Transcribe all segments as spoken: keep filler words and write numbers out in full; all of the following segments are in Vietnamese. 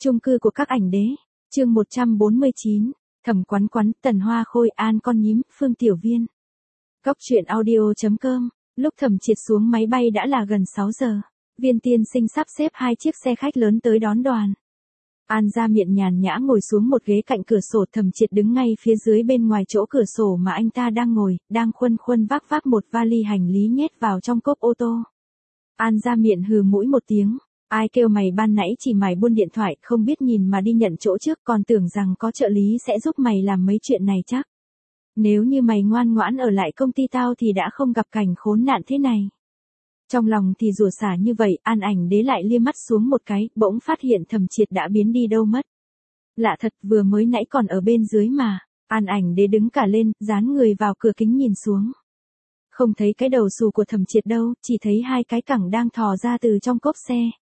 Chung cư của các ảnh đế. Chương một trăm bốn mươi chín. Thẩm Quắn Quắn, Tần Hoa Khôi, An Con Nhím, Phương Tiểu Viên. Góc truyện audio chấm com. Lúc Thẩm Triệt xuống máy bay đã là gần sáu giờ. Viên tiên sinh sắp xếp hai chiếc xe khách lớn tới đón đoàn. An Gia Miện nhàn nhã ngồi xuống một ghế cạnh cửa sổ, Thẩm Triệt đứng ngay phía dưới bên ngoài chỗ cửa sổ mà anh ta đang ngồi, đang khuân khuân vác vác một vali hành lý nhét vào trong cốp ô tô. An Gia Miện hừ mũi một tiếng. Ai kêu mày ban nãy chỉ mày buôn điện thoại, không biết nhìn mà đi nhận chỗ trước, còn tưởng rằng có trợ lý sẽ giúp mày làm mấy chuyện này chắc. Nếu như mày ngoan ngoãn ở lại công ty tao thì đã không gặp cảnh khốn nạn thế này. Trong lòng thì rủa xả như vậy, An Ảnh Đế lại liếc mắt xuống một cái, bỗng phát hiện Thẩm Triệt đã biến đi đâu mất. Lạ thật, vừa mới nãy còn ở bên dưới mà. An Ảnh Đế đứng cả lên, dán người vào cửa kính nhìn xuống. Không thấy cái đầu xù của Thẩm Triệt đâu, chỉ thấy hai cái cẳng đang thò ra từ trong cốp xe.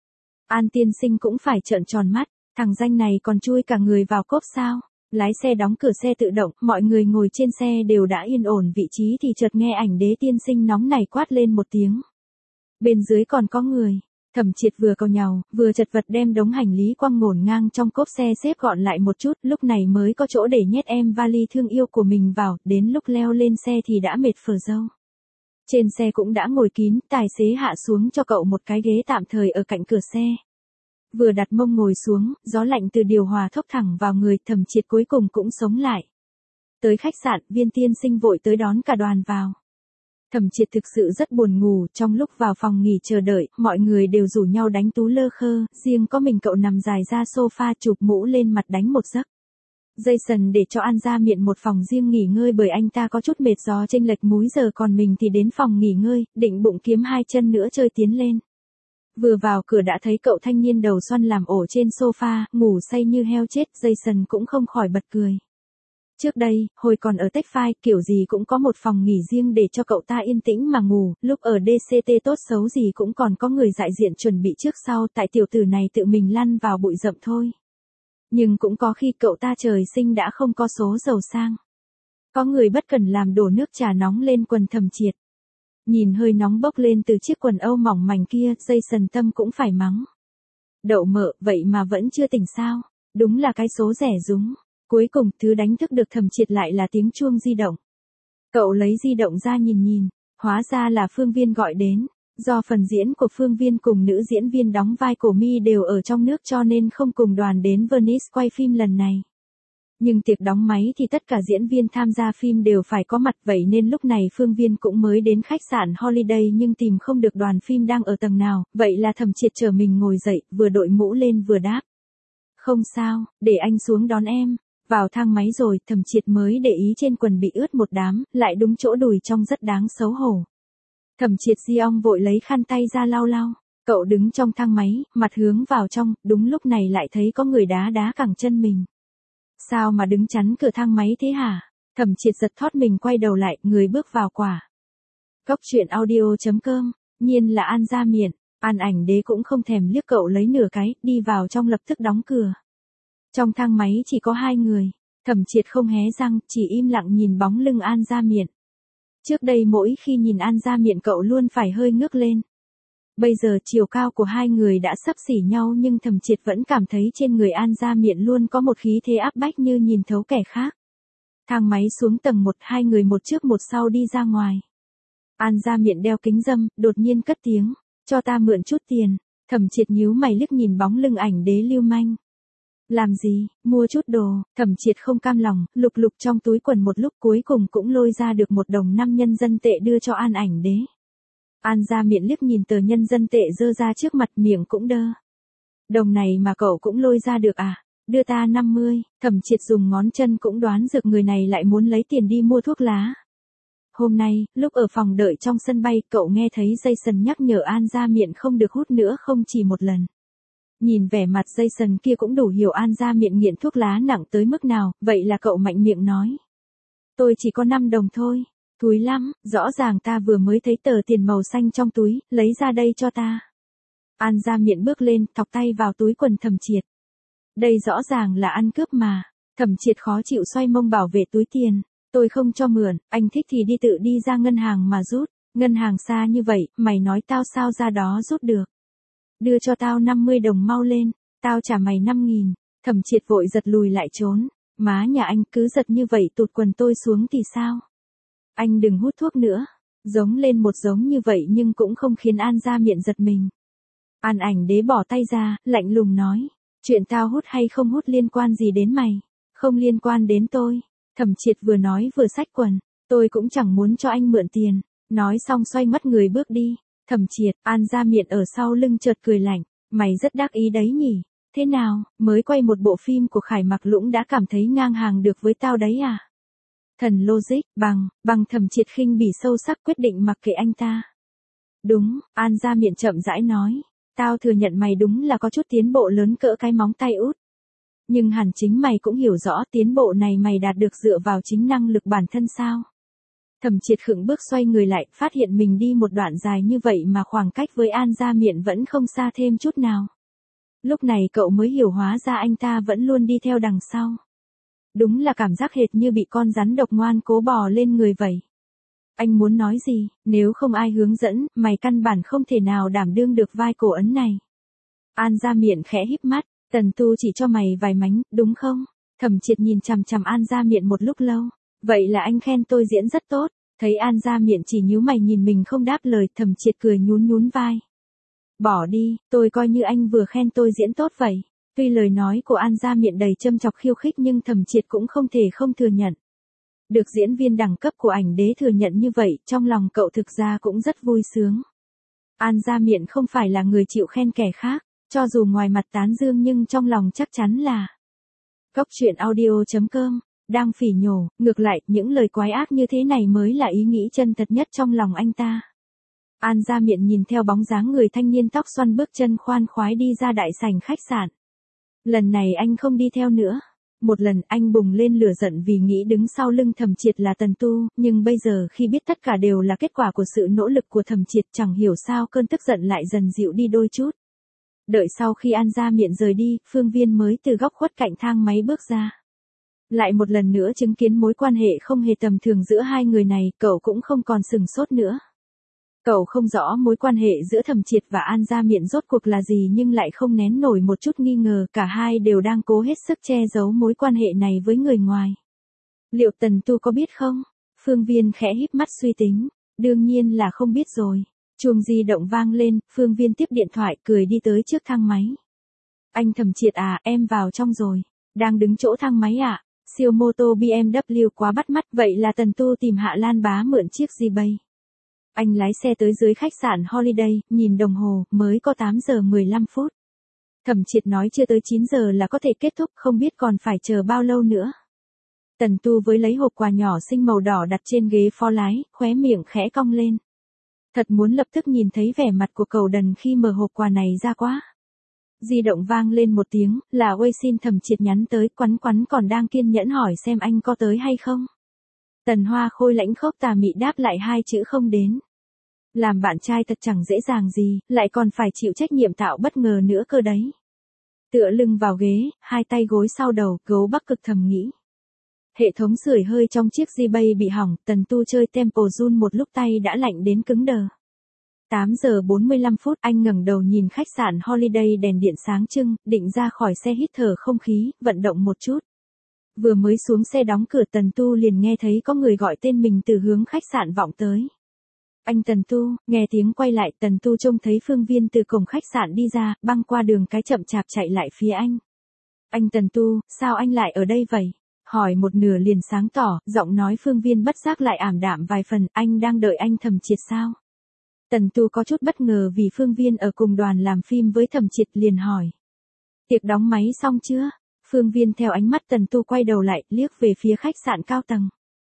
An tiên sinh cũng phải trợn tròn mắt, thằng danh này còn chui cả người vào cốp sao? Lái xe đóng cửa xe tự động, mọi người ngồi trên xe đều đã yên ổn vị trí thì chợt nghe Ảnh Đế tiên sinh nóng này quát lên một tiếng. Bên dưới còn có người. Thẩm Triệt vừa cau nhàu, vừa chật vật đem đống hành lý quăng ngổn ngang trong cốp xe xếp gọn lại một chút, lúc này mới có chỗ để nhét em vali thương yêu của mình vào, đến lúc leo lên xe thì đã mệt phờ râu. Trên xe cũng đã ngồi kín, tài xế hạ xuống cho cậu một cái ghế tạm thời ở cạnh cửa xe. Vừa đặt mông ngồi xuống, gió lạnh từ điều hòa thốc thẳng vào người, Thẩm Triệt cuối cùng cũng sống lại. Tới khách sạn, Viên tiên sinh vội tới đón cả đoàn vào. Thẩm Triệt thực sự rất buồn ngủ, trong lúc vào phòng nghỉ chờ đợi, mọi người đều rủ nhau đánh tú lơ khơ, riêng có mình cậu nằm dài ra sofa chụp mũ lên mặt đánh một giấc. Jason để cho An Gia Miện một phòng riêng nghỉ ngơi bởi anh ta có chút mệt do chênh lệch múi giờ, còn mình thì đến phòng nghỉ ngơi, định bụng kiếm hai chân nữa chơi tiến lên. Vừa vào cửa đã thấy cậu thanh niên đầu xoăn làm ổ trên sofa, ngủ say như heo chết, Jason cũng không khỏi bật cười. Trước đây, hồi còn ở Tech Five, kiểu gì cũng có một phòng nghỉ riêng để cho cậu ta yên tĩnh mà ngủ, lúc ở đê xê tê tốt xấu gì cũng còn có người đại diện chuẩn bị trước sau, tại tiểu tử này tự mình lăn vào bụi rậm thôi. Nhưng cũng có khi cậu ta trời sinh đã không có số giàu sang. Có người bất cần làm đổ nước trà nóng lên quần Thẩm Triệt. Nhìn hơi nóng bốc lên từ chiếc quần âu mỏng mảnh kia, Jason tâm cũng phải mắng. Đậu mợ, vậy mà vẫn chưa tỉnh sao? Đúng là cái số rẻ rúng. Cuối cùng, thứ đánh thức được Thẩm Triệt lại là tiếng chuông di động. Cậu lấy di động ra nhìn nhìn, hóa ra là Phương Viên gọi đến. Do phần diễn của Phương Viên cùng nữ diễn viên đóng vai Cổ Mi đều ở trong nước cho nên không cùng đoàn đến Venice quay phim lần này. Nhưng tiệc đóng máy thì tất cả diễn viên tham gia phim đều phải có mặt, vậy nên lúc này Phương Viên cũng mới đến khách sạn Holiday nhưng tìm không được đoàn phim đang ở tầng nào, vậy là Thẩm Triệt chờ mình ngồi dậy, vừa đội mũ lên vừa đáp. Không sao, để anh xuống đón em. Vào thang máy rồi, Thẩm Triệt mới để ý trên quần bị ướt một đám, lại đúng chỗ đùi trong rất đáng xấu hổ. Thẩm Triệt di ong vội lấy khăn tay ra lau lau. Cậu đứng trong thang máy, mặt hướng vào trong, đúng lúc này lại thấy có người đá đá cẳng chân mình. Sao mà đứng chắn cửa thang máy thế hả? Thẩm Triệt giật thót mình quay đầu lại, người bước vào quả. Góc truyện audio chấm com, nhiên là An Gia Miện. An Ảnh Đế cũng không thèm liếc cậu lấy nửa cái, đi vào trong lập tức đóng cửa. Trong thang máy chỉ có hai người, Thẩm Triệt không hé răng, chỉ im lặng nhìn bóng lưng An Gia Miện. Trước đây mỗi khi nhìn An Gia Miện cậu luôn phải hơi ngước lên. Bây giờ chiều cao của hai người đã xấp xỉ nhau nhưng Thẩm Triệt vẫn cảm thấy trên người An Gia Miện luôn có một khí thế áp bách như nhìn thấu kẻ khác. Thang máy xuống tầng một, hai người một trước một sau đi ra ngoài. An Gia Miện đeo kính râm, đột nhiên cất tiếng, cho ta mượn chút tiền. Thẩm Triệt nhíu mày liếc nhìn bóng lưng Ảnh Đế lưu manh. Làm gì, mua chút đồ. Thẩm Triệt không cam lòng, lục lục trong túi quần một lúc cuối cùng cũng lôi ra được một đồng năm nhân dân tệ đưa cho An Ảnh Đế. An Gia Miện liếc nhìn tờ nhân dân tệ dơ ra trước mặt, miệng cũng đơ. Đồng này mà cậu cũng lôi ra được à? Đưa ta năm mươi. Thẩm Triệt dùng ngón chân cũng đoán được người này lại muốn lấy tiền đi mua thuốc lá. Hôm nay, lúc ở phòng đợi trong sân bay, cậu nghe thấy Jason nhắc nhở An Gia Miện không được hút nữa không chỉ một lần. Nhìn vẻ mặt Jason kia cũng đủ hiểu An Gia Miện nghiện thuốc lá nặng tới mức nào, vậy là cậu mạnh miệng nói. Tôi chỉ có năm đồng thôi. Thúi lắm, rõ ràng ta vừa mới thấy tờ tiền màu xanh trong túi, lấy ra đây cho ta. An Gia Miện bước lên, thọc tay vào túi quần Thẩm Triệt. Đây rõ ràng là ăn cướp mà. Thẩm Triệt khó chịu xoay mông bảo vệ túi tiền. Tôi không cho mượn, anh thích thì đi tự đi ra ngân hàng mà rút. Ngân hàng xa như vậy, mày nói tao sao ra đó rút được. Đưa cho tao năm mươi đồng mau lên. Tao trả mày năm nghìn. Thẩm Triệt vội giật lùi lại trốn. Má nhà anh cứ giật như vậy tụt quần tôi xuống thì sao? Anh đừng hút thuốc nữa. Giống lên một giống như vậy nhưng cũng không khiến An Gia Miện giật mình. An Ảnh Đế bỏ tay ra, lạnh lùng nói. Chuyện tao hút hay không hút liên quan gì đến mày? Không liên quan đến tôi. Thẩm Triệt vừa nói vừa xách quần. Tôi cũng chẳng muốn cho anh mượn tiền. Nói xong xoay mất người bước đi. Thẩm Triệt, An Gia Miện ở sau lưng chợt cười lạnh. Mày rất đắc ý đấy nhỉ? Thế nào, mới quay một bộ phim của Khải Mặc Lũng đã cảm thấy ngang hàng được với tao đấy à? Thần logic, bằng, bằng Thẩm Triệt khinh bỉ sâu sắc quyết định mặc kệ anh ta. Đúng, An Gia Miện chậm rãi nói. Tao thừa nhận mày đúng là có chút tiến bộ lớn cỡ cái móng tay út. Nhưng hẳn chính mày cũng hiểu rõ tiến bộ này mày đạt được dựa vào chính năng lực bản thân sao? Thẩm Triệt khựng bước xoay người lại, phát hiện mình đi một đoạn dài như vậy mà khoảng cách với An Gia Miện vẫn không xa thêm chút nào. Lúc này cậu mới hiểu hóa ra anh ta vẫn luôn đi theo đằng sau. Đúng là cảm giác hệt như bị con rắn độc ngoan cố bò lên người vậy. Anh muốn nói gì, nếu không ai hướng dẫn, mày căn bản không thể nào đảm đương được vai cổ ấn này. An Gia Miện khẽ híp mắt, Tần Tu chỉ cho mày vài mánh, đúng không? Thẩm Triệt nhìn chằm chằm An Gia Miện một lúc lâu. Vậy là anh khen tôi diễn rất tốt. Thấy An Gia Miện chỉ nhíu mày nhìn mình không đáp lời, Thẩm Triệt cười nhún nhún vai. Bỏ đi, tôi coi như anh vừa khen tôi diễn tốt vậy. Tuy lời nói của An Gia Miện đầy châm chọc khiêu khích nhưng Thẩm Triệt cũng không thể không thừa nhận. Được diễn viên đẳng cấp của Ảnh Đế thừa nhận như vậy, trong lòng cậu thực ra cũng rất vui sướng. An Gia Miện không phải là người chịu khen kẻ khác, cho dù ngoài mặt tán dương nhưng trong lòng chắc chắn là. Góc truyện audio chấm com, đang phỉ nhổ, ngược lại, những lời quái ác như thế này mới là ý nghĩ chân thật nhất trong lòng anh ta. An Gia Miện nhìn theo bóng dáng người thanh niên tóc xoăn bước chân khoan khoái đi ra đại sảnh khách sạn. Lần này anh không đi theo nữa. Một lần anh bùng lên lửa giận vì nghĩ đứng sau lưng Thẩm Triệt là Tần Tu, nhưng bây giờ khi biết tất cả đều là kết quả của sự nỗ lực của Thẩm Triệt chẳng hiểu sao cơn tức giận lại dần dịu đi đôi chút. Đợi sau khi An Gia Miện rời đi, Phương Viên mới từ góc khuất cạnh thang máy bước ra. Lại một lần nữa chứng kiến mối quan hệ không hề tầm thường giữa hai người này, cậu cũng không còn sừng sốt nữa. Cậu không rõ mối quan hệ giữa Thẩm Triệt và An Gia Miện rốt cuộc là gì nhưng lại không nén nổi một chút nghi ngờ, cả hai đều đang cố hết sức che giấu mối quan hệ này với người ngoài. Liệu Tần Tu có biết không? Phương Viên khẽ híp mắt suy tính, đương nhiên là không biết rồi. Chuông di động vang lên, Phương Viên tiếp điện thoại cười đi tới trước thang máy. Anh Thẩm Triệt à, em vào trong rồi. Đang đứng chỗ thang máy ạ. À? Siêu mô tô bê em vê quá bắt mắt, vậy là Tần Tu tìm Hạ Lan Bá mượn chiếc G-Bay. Anh lái xe tới dưới khách sạn Holiday, nhìn đồng hồ, mới có tám giờ mười lăm phút. Thẩm Triệt nói chưa tới chín giờ là có thể kết thúc, không biết còn phải chờ bao lâu nữa. Tần Tu với lấy hộp quà nhỏ xinh màu đỏ đặt trên ghế phó lái, khóe miệng khẽ cong lên. Thật muốn lập tức nhìn thấy vẻ mặt của cậu đần khi mở hộp quà này ra quá. Di động vang lên một tiếng, là Wei xin Thẩm Triệt nhắn tới, Quắn Quắn còn đang kiên nhẫn hỏi xem anh có tới hay không. Tần Hoa Khôi lãnh khốc tà mị đáp lại hai chữ không đến. Làm bạn trai thật chẳng dễ dàng gì, lại còn phải chịu trách nhiệm tạo bất ngờ nữa cơ đấy. Tựa lưng vào ghế, hai tay gối sau đầu, Gấu Bắc cực thầm nghĩ. Hệ thống sưởi hơi trong chiếc G-Bay bị hỏng, Tần Tu chơi Temple Run một lúc tay đã lạnh đến cứng đờ. tám giờ bốn mươi lăm phút anh ngẩng đầu nhìn khách sạn Holiday đèn điện sáng trưng, định ra khỏi xe hít thở không khí, vận động một chút. Vừa mới xuống xe đóng cửa Tần Tu liền nghe thấy có người gọi tên mình từ hướng khách sạn vọng tới. Anh Tần Tu, nghe tiếng quay lại, Tần Tu trông thấy Phương Viên từ cổng khách sạn đi ra, băng qua đường cái chậm chạp chạy lại phía anh. Anh Tần Tu, sao anh lại ở đây vậy? Hỏi một nửa liền sáng tỏ, giọng nói Phương Viên bất giác lại ảm đạm vài phần, anh đang đợi anh Thẩm Triệt sao? Tần Tu có chút bất ngờ vì Phương Viên ở cùng đoàn làm phim với Thẩm Triệt liền hỏi. Tiệc đóng máy xong chưa? Phương Viên theo ánh mắt Tần Tu quay đầu lại, liếc về phía khách sạn cao tầng.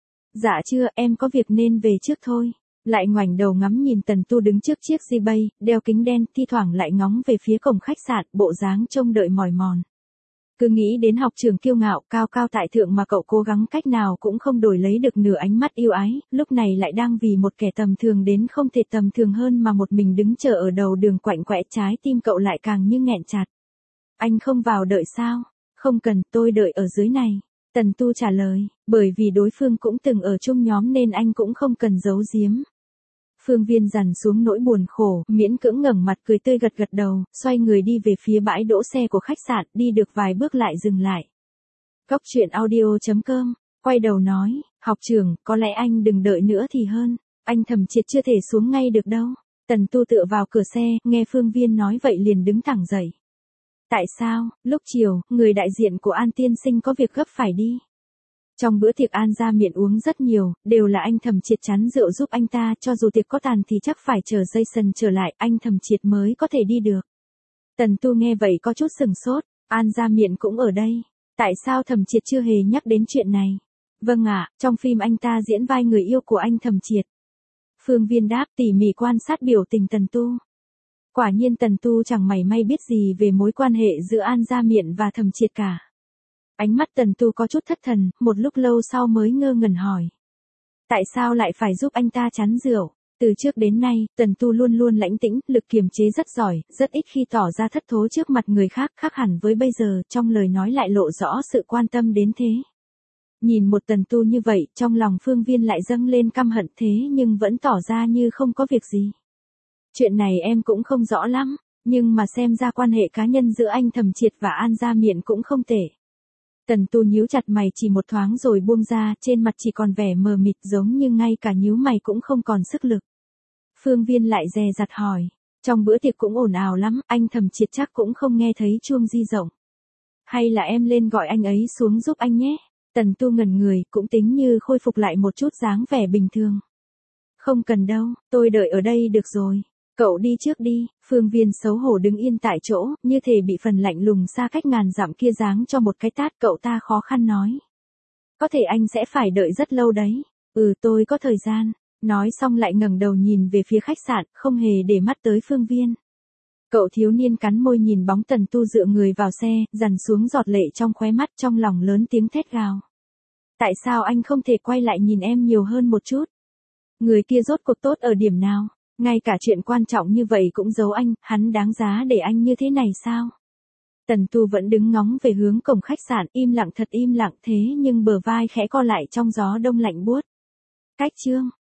Dạ chưa, em có việc nên về trước thôi. Lại ngoảnh đầu ngắm nhìn Tần Tu đứng trước chiếc G-Bay, đeo kính đen, thi thoảng lại ngóng về phía cổng khách sạn, bộ dáng trông đợi mỏi mòn. Cứ nghĩ đến học trường kiêu ngạo, cao cao tại thượng mà cậu cố gắng cách nào cũng không đổi lấy được nửa ánh mắt yêu ái, lúc này lại đang vì một kẻ tầm thường đến không thể tầm thường hơn mà một mình đứng chờ ở đầu đường quạnh quẽ, trái tim cậu lại càng như nghẹn chặt. Anh không vào đợi sao? Không cần, tôi đợi ở dưới này. Tần Tu trả lời, bởi vì đối phương cũng từng ở chung nhóm nên anh cũng không cần giấu giếm. Phương Viên dằn xuống nỗi buồn khổ, miễn cưỡng ngẩng mặt cười tươi gật gật đầu, xoay người đi về phía bãi đỗ xe của khách sạn, đi được vài bước lại dừng lại. Góc truyện audio chấm com, quay đầu nói, học trưởng, có lẽ anh đừng đợi nữa thì hơn, anh Thẩm Triệt chưa thể xuống ngay được đâu. Tần Tu tựa vào cửa xe, nghe Phương Viên nói vậy liền đứng thẳng dậy. Tại sao, lúc chiều, người đại diện của An tiên sinh có việc gấp phải đi. Trong bữa tiệc An ra miệng uống rất nhiều, đều là anh Thẩm Triệt chắn rượu giúp anh ta, cho dù tiệc có tàn thì chắc phải chờ Jason trở lại, anh Thẩm Triệt mới có thể đi được. Tần Tu nghe vậy có chút sừng sốt, An ra miệng cũng ở đây. Tại sao Thẩm Triệt chưa hề nhắc đến chuyện này? Vâng ạ, trong phim anh ta diễn vai người yêu của anh Thẩm Triệt. Phương Viên đáp, tỉ mỉ quan sát biểu tình Tần Tu. Quả nhiên Tần Tu chẳng mảy may biết gì về mối quan hệ giữa An Gia Miện và Thẩm Triệt cả. Ánh mắt Tần Tu có chút thất thần, một lúc lâu sau mới ngơ ngẩn hỏi. Tại sao lại phải giúp anh ta chắn rượu? Từ trước đến nay, Tần Tu luôn luôn lãnh tĩnh, lực kiềm chế rất giỏi, rất ít khi tỏ ra thất thố trước mặt người khác, khác hẳn với bây giờ, trong lời nói lại lộ rõ sự quan tâm đến thế. Nhìn một Tần Tu như vậy, trong lòng Phương Viên lại dâng lên căm hận thế nhưng vẫn tỏ ra như không có việc gì. Chuyện này em cũng không rõ lắm, nhưng mà xem ra quan hệ cá nhân giữa anh Thẩm Triệt và An Gia Miện cũng không tệ. Tần Tu nhíu chặt mày chỉ một thoáng rồi buông ra, trên mặt chỉ còn vẻ mờ mịt giống như ngay cả nhíu mày cũng không còn sức lực. Phương Viên lại dè dặt hỏi, trong bữa tiệc cũng ồn ào lắm, anh Thẩm Triệt chắc cũng không nghe thấy chuông di rộng. Hay là em lên gọi anh ấy xuống giúp anh nhé? Tần Tu ngẩn người, cũng tính như khôi phục lại một chút dáng vẻ bình thường. Không cần đâu, tôi đợi ở đây được rồi. Cậu đi trước đi. Phương Viên xấu hổ đứng yên tại chỗ, như thể bị phần lạnh lùng xa cách ngàn dặm kia giáng cho một cái tát, cậu ta khó khăn nói. Có thể anh sẽ phải đợi rất lâu đấy. Ừ, tôi có thời gian. Nói xong lại ngẩng đầu nhìn về phía khách sạn, không hề để mắt tới Phương Viên. Cậu thiếu niên cắn môi nhìn bóng Tần Tu dựa người vào xe, dằn xuống giọt lệ trong khóe mắt, trong lòng lớn tiếng thét gào. Tại sao anh không thể quay lại nhìn em nhiều hơn một chút? Người kia rốt cuộc tốt ở điểm nào? Ngay cả chuyện quan trọng như vậy cũng giấu anh, hắn đáng giá để anh như thế này sao? Tần Tu vẫn đứng ngóng về hướng cổng khách sạn, im lặng thật im lặng thế nhưng bờ vai khẽ co lại trong gió đông lạnh buốt. Cách chương